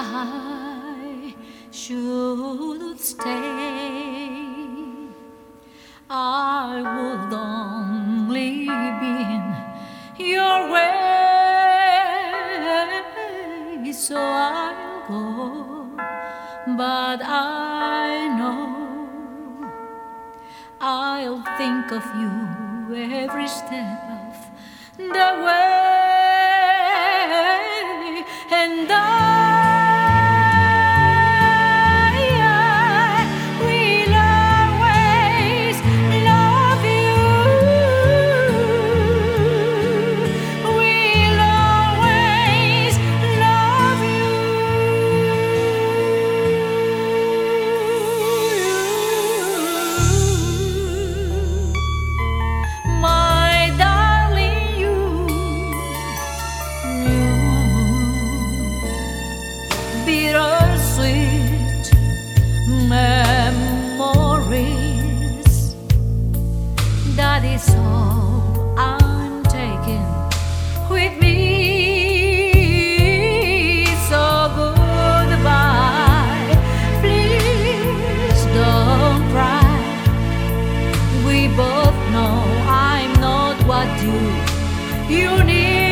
I should stay, I would only be in your way, so I'll go. But I know I'll think of you every step of the way, and I will always love you, will always love you, my darling, you, bittersweet memories. That is all I'm taking with me. So goodbye, please don't cry. We both know I'm not what you need.